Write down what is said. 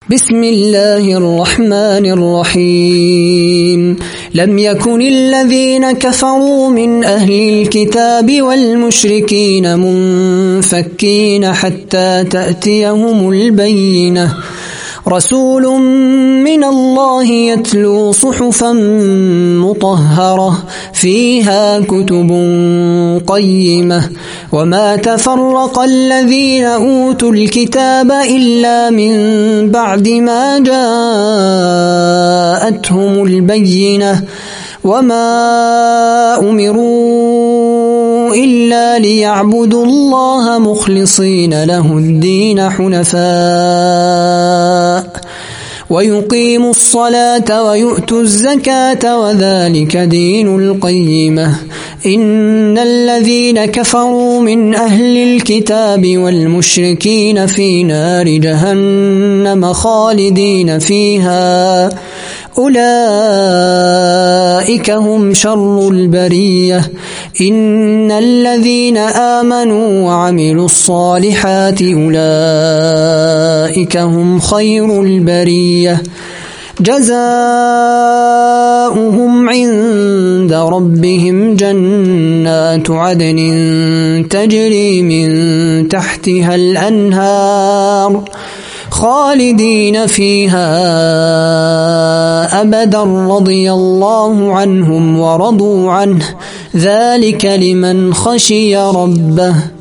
بسم الله الرحمن الرحيم لم يكن الذين كفروا من أهل الكتاب والمشركين منفكين حتى تأتيهم البينة رسول من الله يتلو صحفا مطهرة فيها كتب قيمة وما تفرق الذين أوتوا الكتاب إلا من بعد ما جاءتهم البينة وما أمروا إلا ليعبدوا الله مخلصين له الدين حنفاء ويقيموا الصلاة ويؤتوا الزكاة وذلك دين القيمة إن الذين كفروا من أهل الكتاب والمشركين في نار جهنم خالدين فيها أولئك هم شر البرية إن الذين آمنوا وعملوا الصالحات أولئك هم خير البرية جزاؤهم عند ربهم جنات عدن تجري من تحتها الأنهار خالدين فيها أبدا رضي الله عنهم ورضوا عنه ذلك لمن خشي ربه